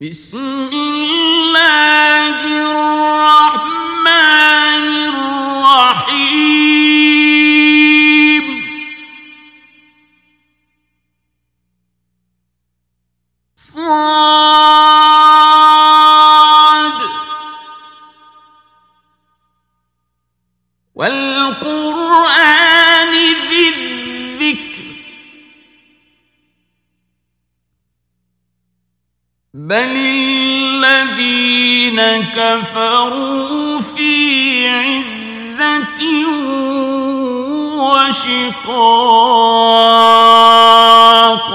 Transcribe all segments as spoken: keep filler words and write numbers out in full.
بسم الله الرحمن الرحيم صاد والقرآن ذي الذكر بل الذين كفروا في عزة وشقاق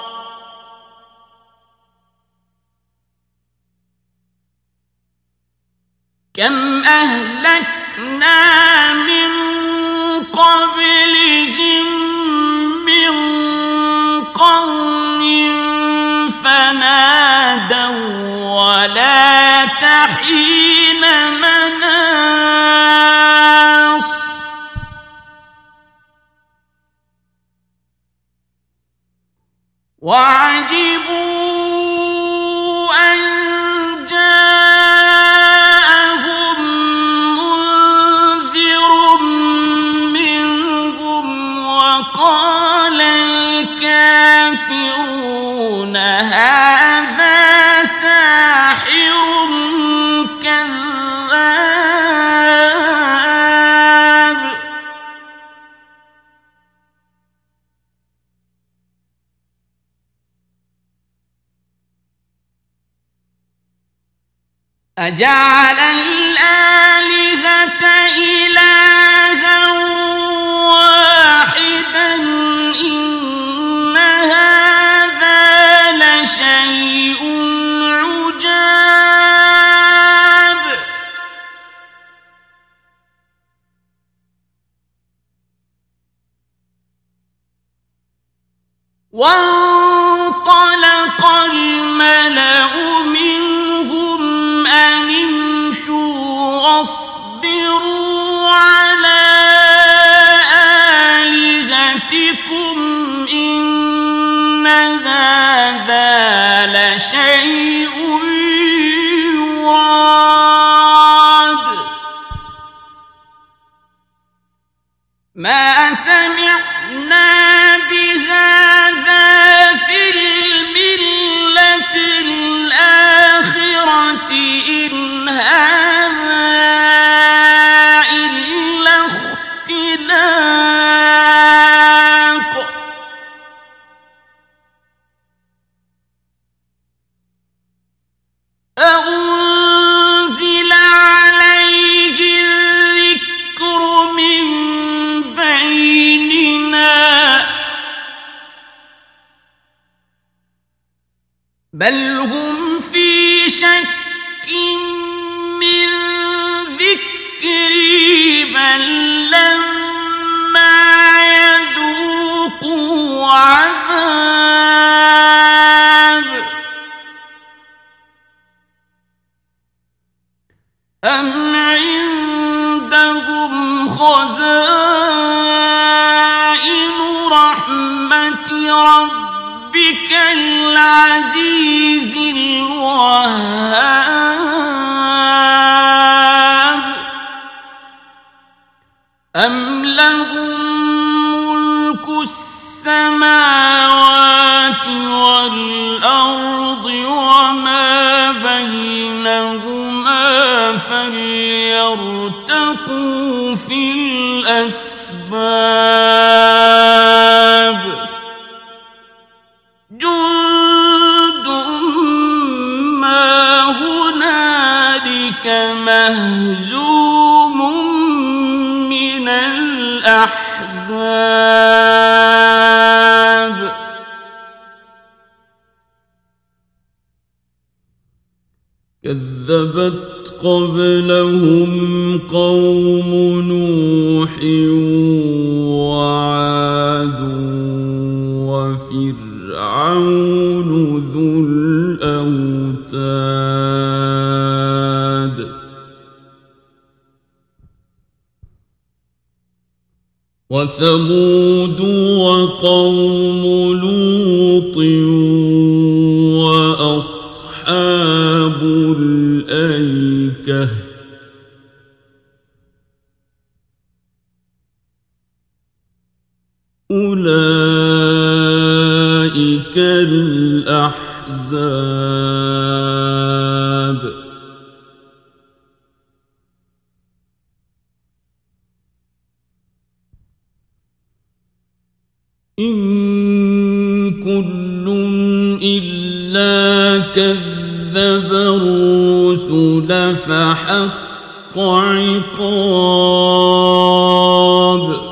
كم أهلكنا من قبلهم من قرن فنادوا ولا تحين مناص وعجبوا أن جاءهم منذر منهم وقال الكافرون هذا ساحر كذاب أجعل الآلهة إلها واحدا إن هذا لشيء عجاب وانطلق الملأ منهم أن امشوا واصبروا على آلهتكم إن هذا لشيء يراد ما سمعنا بهذا في الملة الآخرة إن هذا إلا اختلاق أأنزل عليه الذكر من بيننا بل هم في شك من ذكري بل لما يذوقوا عذاب أم عندهم خزائن رحمة ربك العزيز الوهاب أم لهم ملك السماوات والأرض وما بينهما فليرتقوا في الأسباب جند ما هنالك مهزوم من الأحزاب كذبت قبلهم قوم نوح وعاد وفرعون ذو الأوتاد وثمود وقوم لوط وأصحاب أصحاب الأيكة أولئك الأحزاب إن كل إلا كذب الرسل فحق عقاب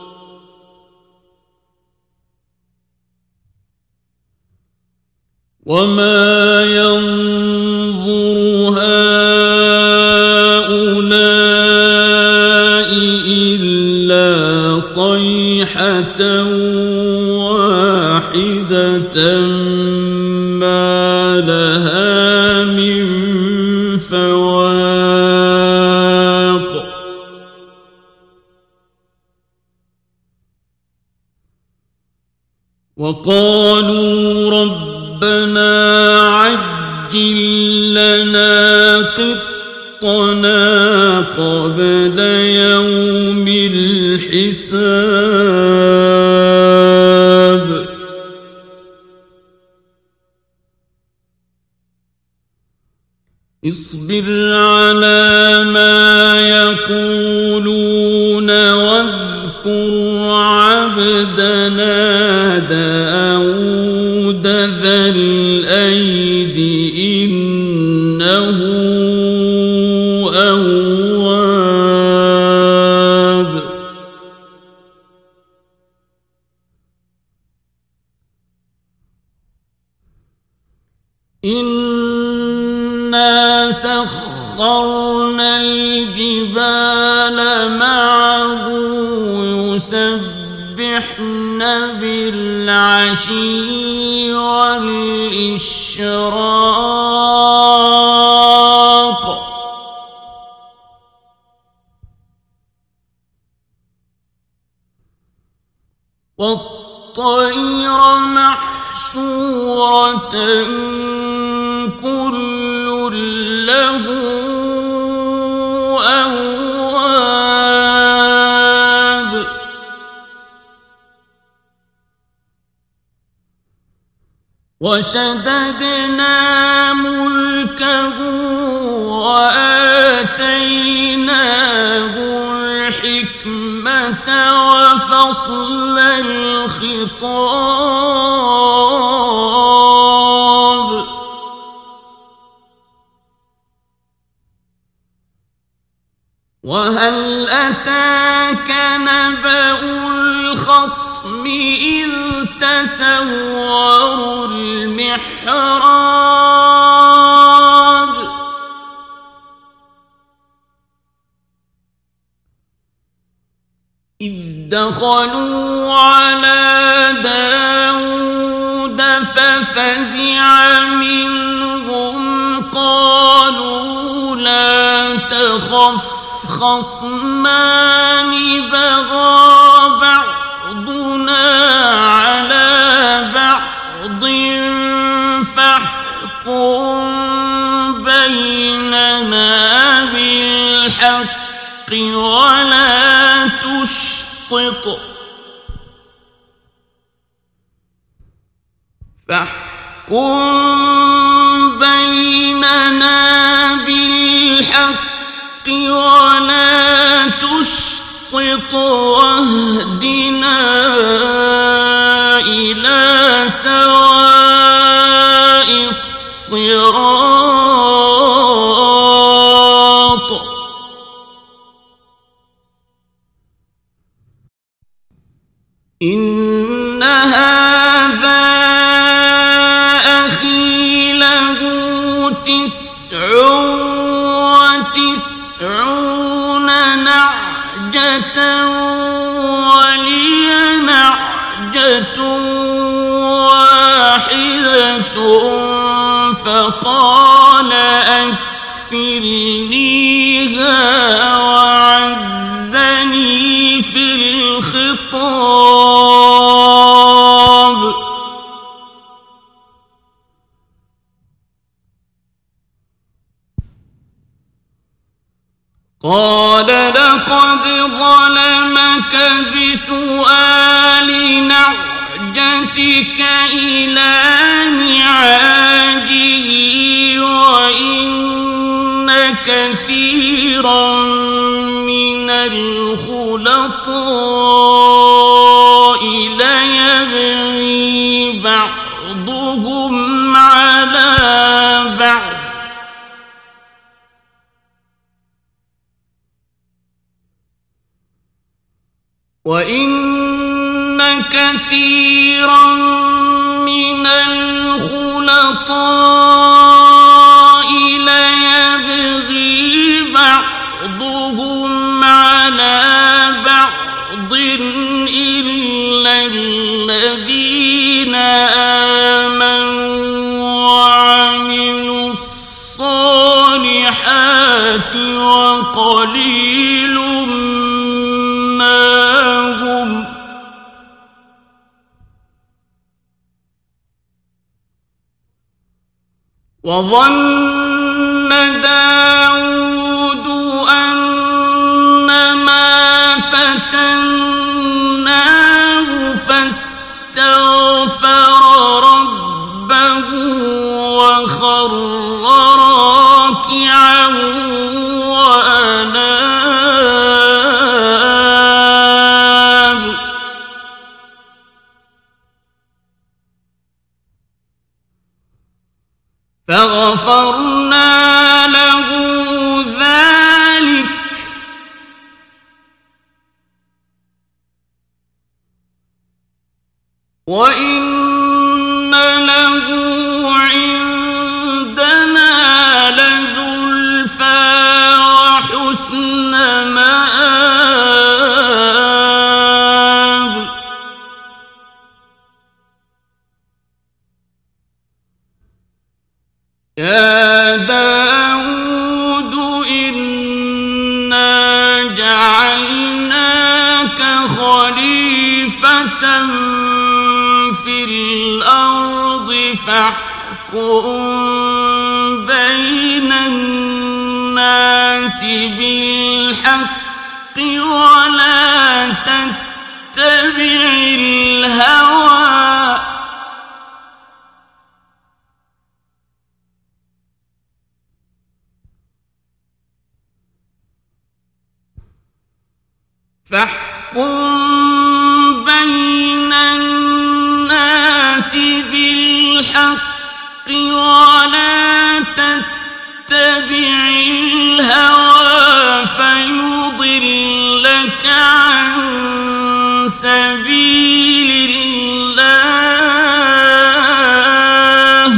وما ينظر هؤلاء إلا صيحة واحدة ما لها من فواق وقالوا ربنا عجل لنا قطنا قبل يوم الحساب اصبر على ما يقولون واذكر عبدنا داود ذا الأيد إنه أواب إنا سخرنا الجبال معه يسبحن بالعشي والإشراق والطير محشورة كل له أواب وشددنا ملكه وآتيناه الحكمة وفصل الخطاب وهل أتاك نبأ الخصم إذ تسوروا المحراب إذ دخلوا على داود ففزع منهم قالوا لا تخف خصمان بغى بعضنا على بعض فاحكم بيننا بالحق ولا تشطط فاحكم بيننا بالحق ولا تشطط واهدنا إلى سواء الصراط إن هذا أخي له تسع وتسعون نعجة ولي نعجة واحدة فقال أكفلنيها وعزني في الخطاب قال لقد ظلمك بسؤال نعجتك إلى نعاجه وإن كثيرا من الخلطاء ليبغي بعضهم على بعض وإن كثيرا من الخلطاء ليبغي بعضهم على بعض إلا الذين آمنوا وعملوا الصالحات وقليل وظن داود أنما فتناه فاستغفر ربه وخر راكعا وأناب فغفرنا له ذلك وإن له عندنا لزلفى وحسن مآب يا داود إنا جعلناك خليفة في الأرض فاحكم بين الناس بالحق ولا تتبع الهوى فاحكم بين الناس بالحق ولا تتبع الهوى فيضلك عن سبيل الله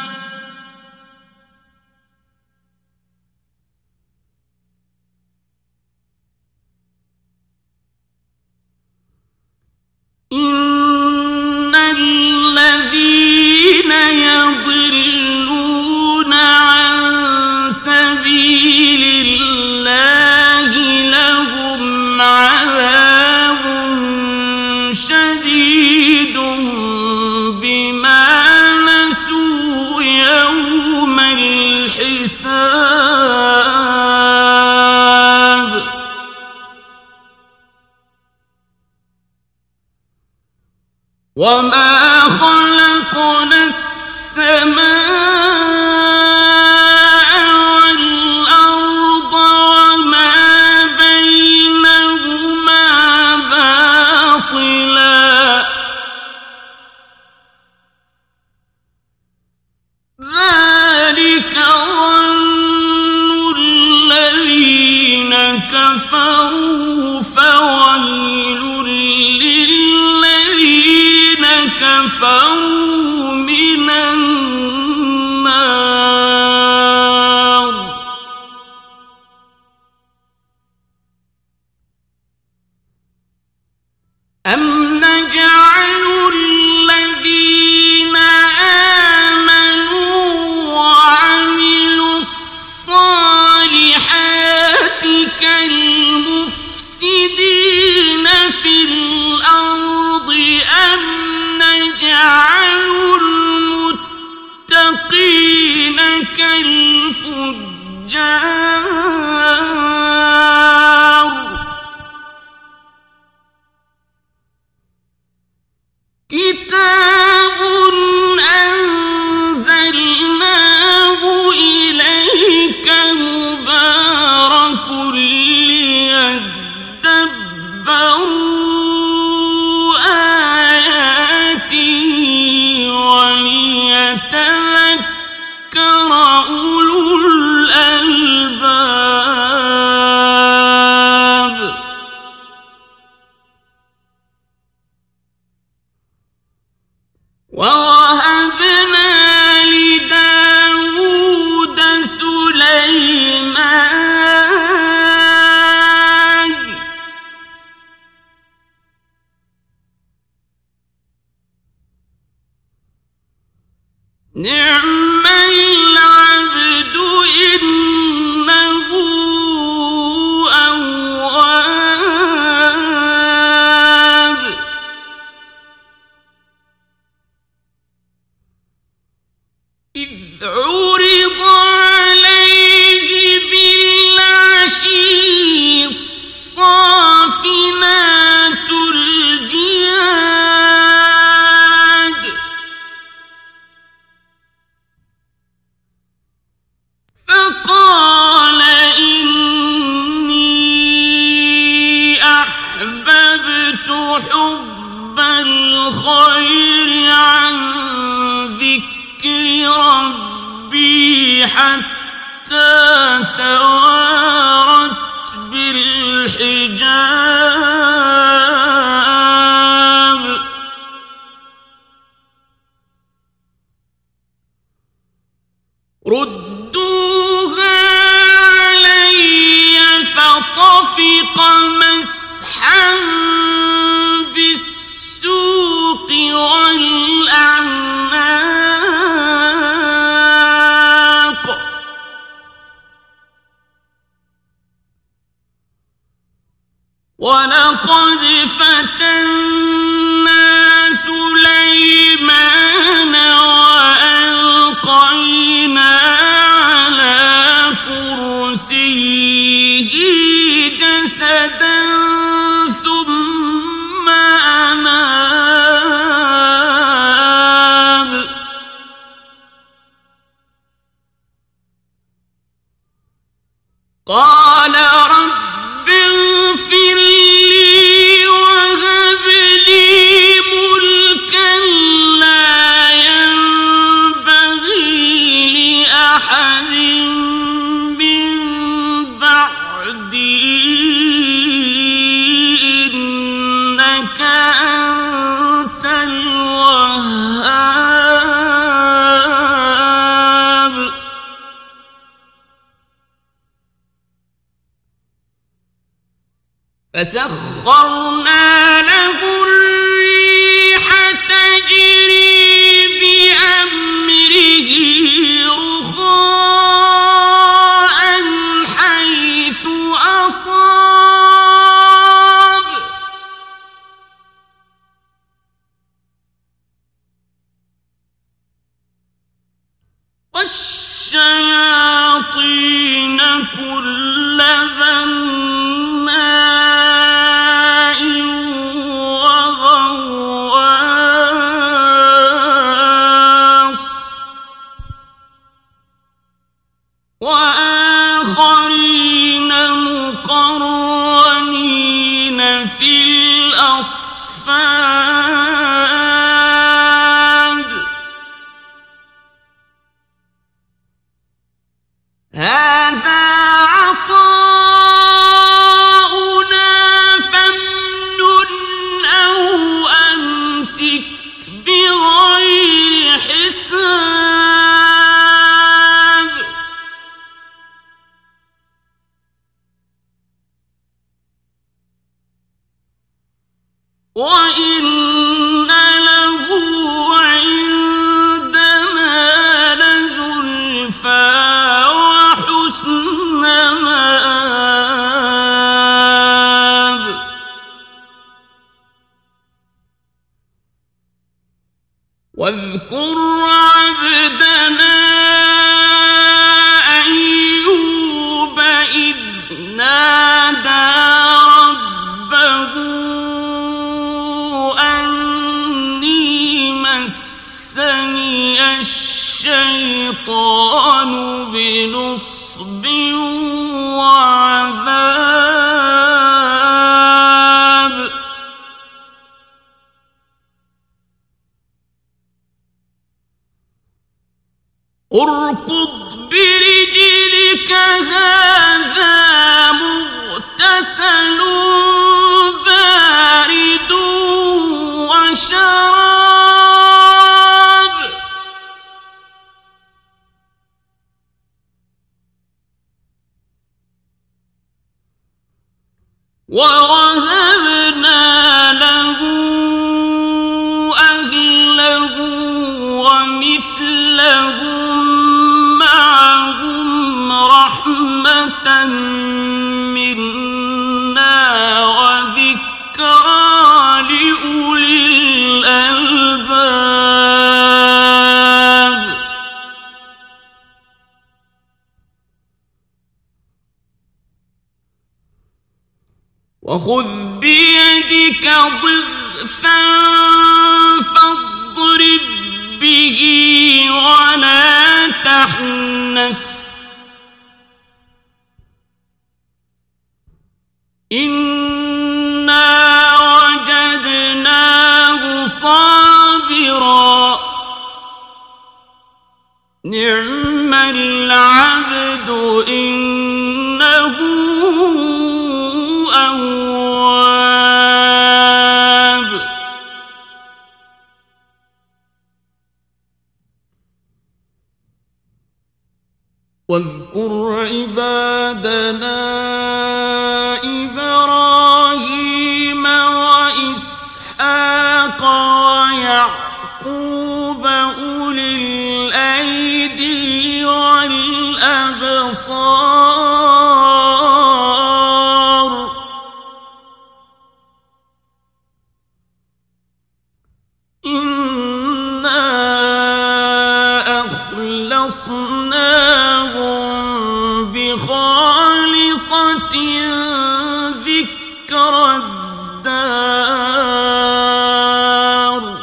إن الذين يضلون عن سبيل الله لهم عذاب شديد بما نسوا يوم الحساب وما خلقنا السماء والأرض وما بينهما باطلا ذلك ظن الذين كفروا فويل للذين كفروا من النار أم نجعل الذين آمنوا وعملوا الصالحات كالمؤمنين أولو الألباب ووهبنا لداود سليمان نعم العبد إنه أواب إذ عرض عليه بالعشي الصافنات الجياد فقال إني أحببت حب الخير عن ذكر ربي حتى توارت بالحجاب ردوها علي فطفق مسحا بالسوق والأعناق ولقد فتنا سليمان وألقينا على كرسيه جسدا ثم أناب قال رب اغفر لي وهب لي ملكا لا ينبغي لأحد من بعدي إنك أنت الوهاب فسخرنا له الريح تجري بأمره رخاء حيث أصاب والشياطين كل بناء وغواص وآخرين مقرنين في الأصفاد هذا عطاؤنا فامنن أو أمسك بغير حساب وإن له عندنا لزلفى وحسن مآب واذكر عبدنا أيوب إذ نادى ربه أني مسني الشيطان بنصب وعذاب اركض برجلك هذا مغتسل بارد وشراب ووهبنا له أهله ومثلهم معهم رحمة منا وذكرى لأولي الألباب وخذ بيدك ضغثا فاضرب به ولا تحنث إنا وجدناه صابرا نعم العبد إنه أواب واذكر عبادنا إبراهيم وإسحاق ويعقوب أولي الأيدي والأبصار إنا أخلصناهم بخالصة ذكرى الدار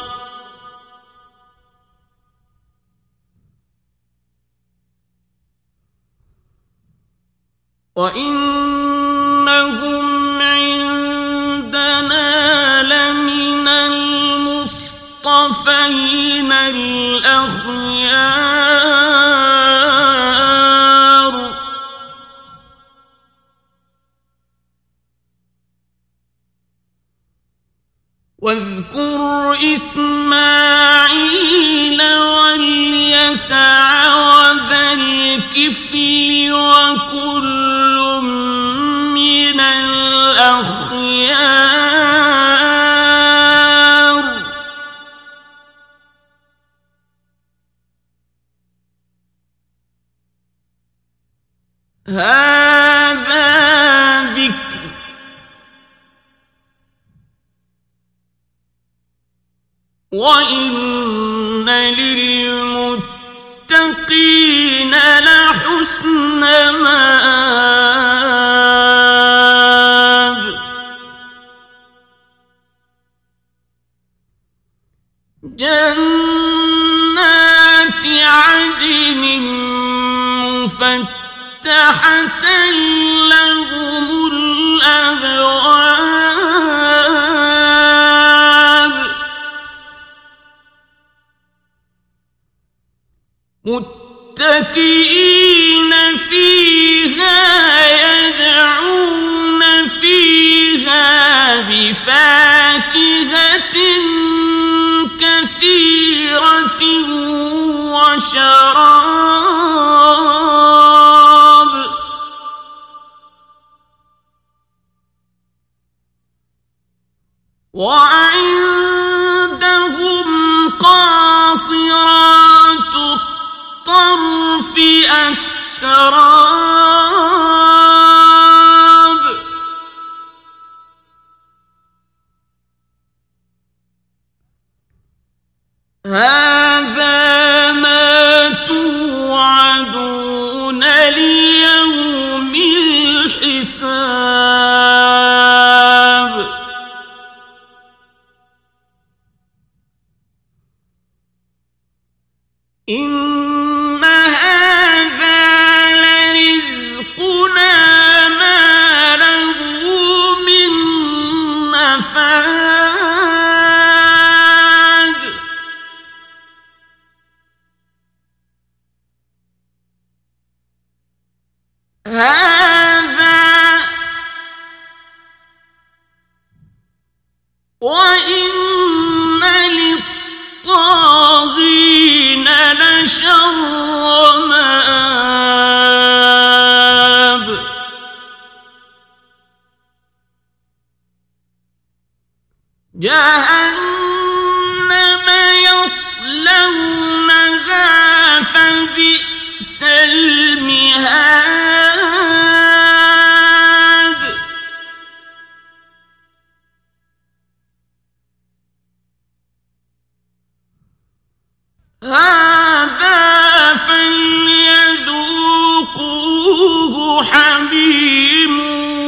وإنهم عندنا لمن المصطفين الأخيار واذكر إسماعيل واليسع وذا الكفل وكل من الأخيار هذا ذكر وإن للمتقين لحسن مآب جنات عدن مفتحة لهم الأبواب متكئين فيها يدعون فيها بفاكهة كثيرة وشراب وعندهم قاصرات الطرف أتراب هذا ما توعدون ليوم الحساب إن هذا لرزقنا ما له من نفاد وإن للطاغين لشر مآب جهنم يصلونها فبئس المهاد هذا فليذوقوه حميم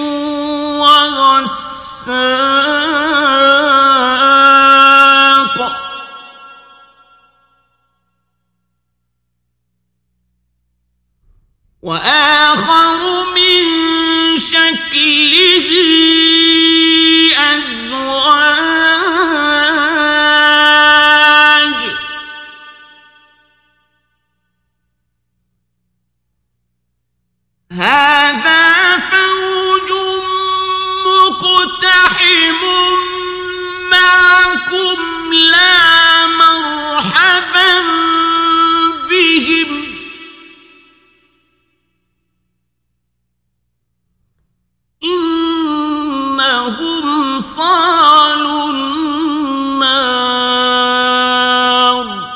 وغساق وآخر من شكله أزواج هذا فوج مقتحم معكم لا مرحبا بهم إنهم صالوا النار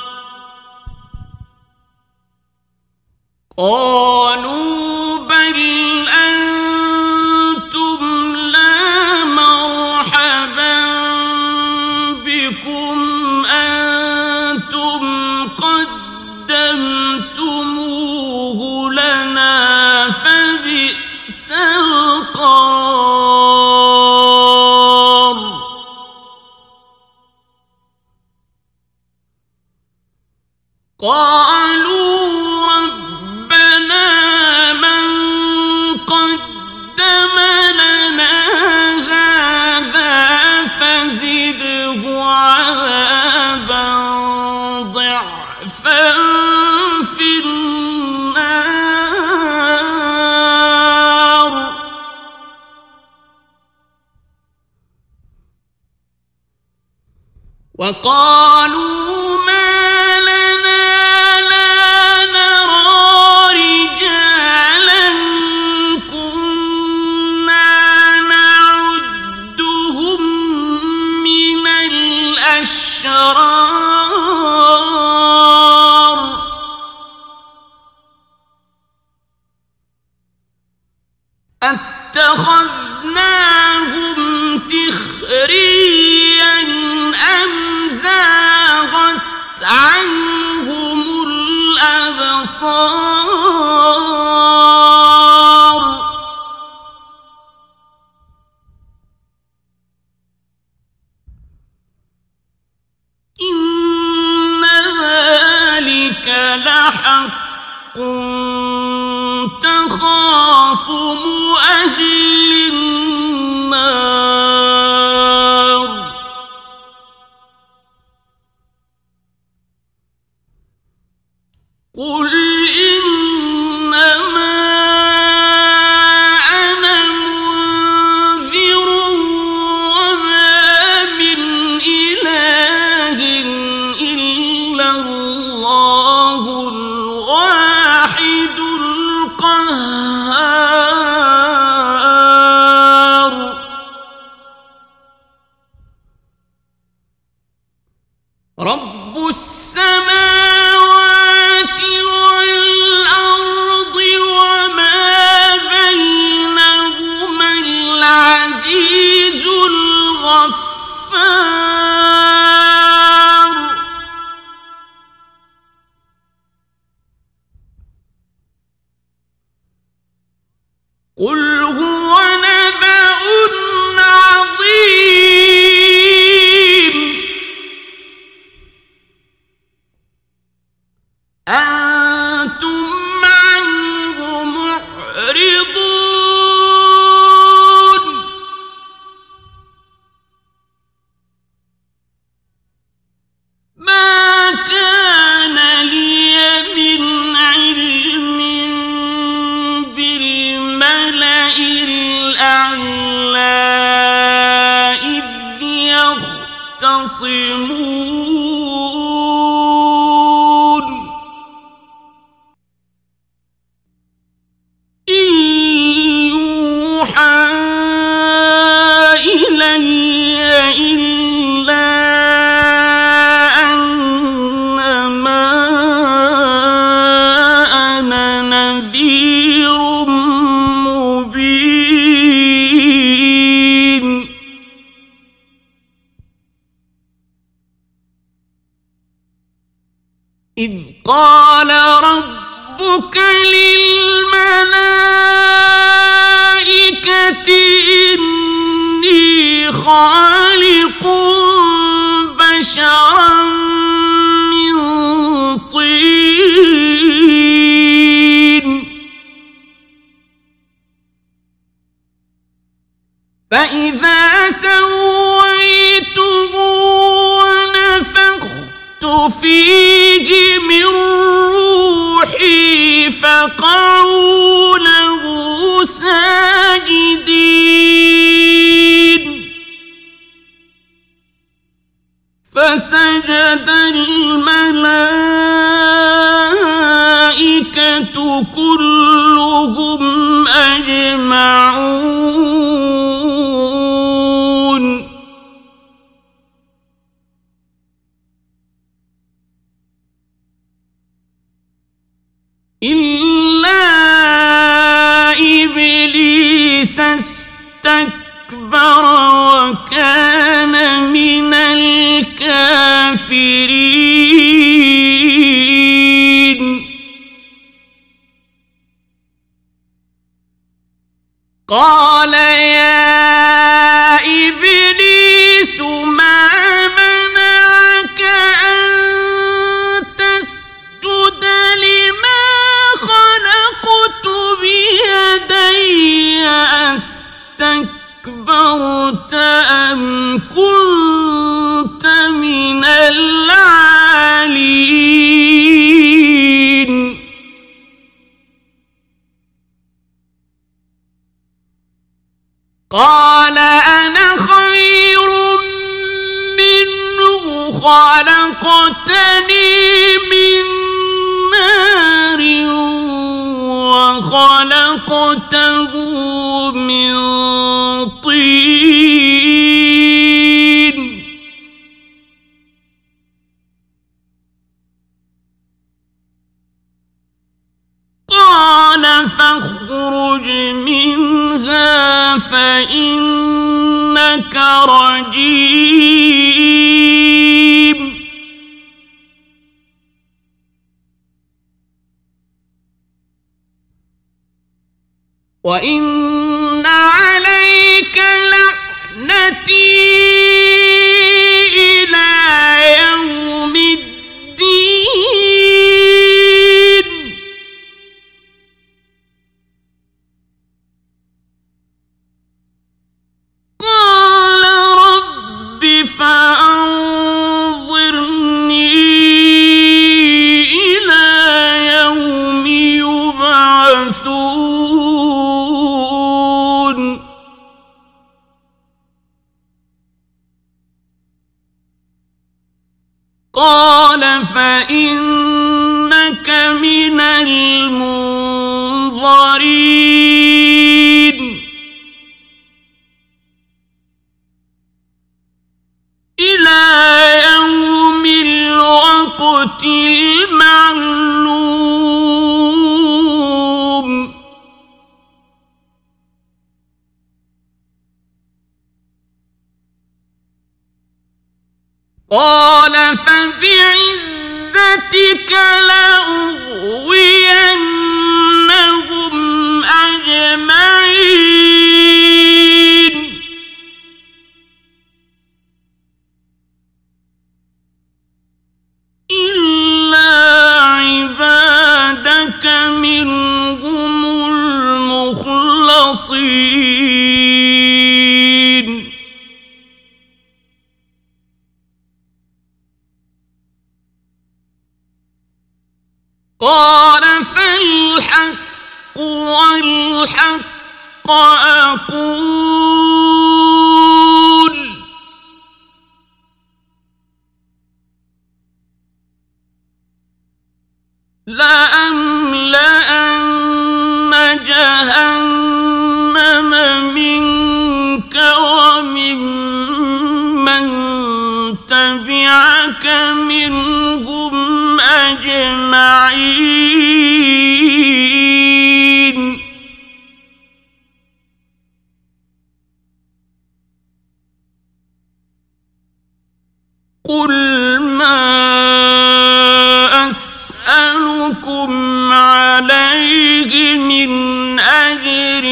قالوا بل أنتم لا مرحبا بكم أنتم قدمتموه لنا فبئس القرار قالوا ربنا من قدم لنا هذا فزده عذابا ضعفا في النار وقالوا ما لنا لا نرى رجالا كنا نعدهم من الأشرار أتخذناهم سخريا أم زاغت عنهم الأبصار إن ذلك لحق تخاصم أهل النار قل إنما أنا منذر وما من إله إلا الله الواحد القهار رب السماوات والأرض وما بينهما العزيز الغفار قل هو نبأ عظيم أنتم عنه معرضون ما كان لي من علم بالملأ يوحى إلي إلا أنما أنا نذير مبين. إذ قال ربك للملائكة إني خالق بشرا من طين فإذا سويته ونفخت فيه من روحي فقعوا له ساجدين. فسجد الملائكة كلهم أجمعون. إلا إبليس استكبر وكان من الكافرين. قال يا إبليس ما منعك أن تسجد لما خلقت بيدي أستكبرت أم كنت من العالين. قال أنا خير منه خلقتني من نار وخلقته من طين. قال فاخرج منها فإنك رجيم. وإن عليك لعنتي إلى يوم الدين. قال رب فأنظرني إلى يوم يبعثون. قال فإنك من المنظرين إلى يوم الوقت المعلوم. قال فبعزتك لأغوينهم أجمعين إلا عبادك منهم المخلصين. قال فالحق والحق أقول لأملأن جهنم أسألك منهم أجمعين قل ما أسألكم عليه من أجر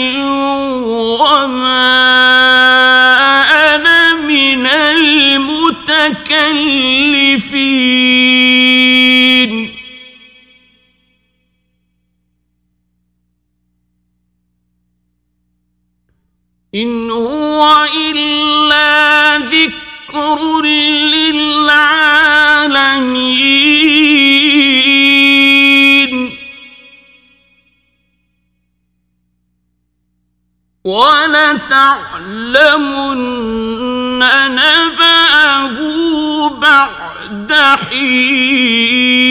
وما أنا من المتكلفين إن هو إلا ذكر للعالمين ولتعلمن نبأه بعد حين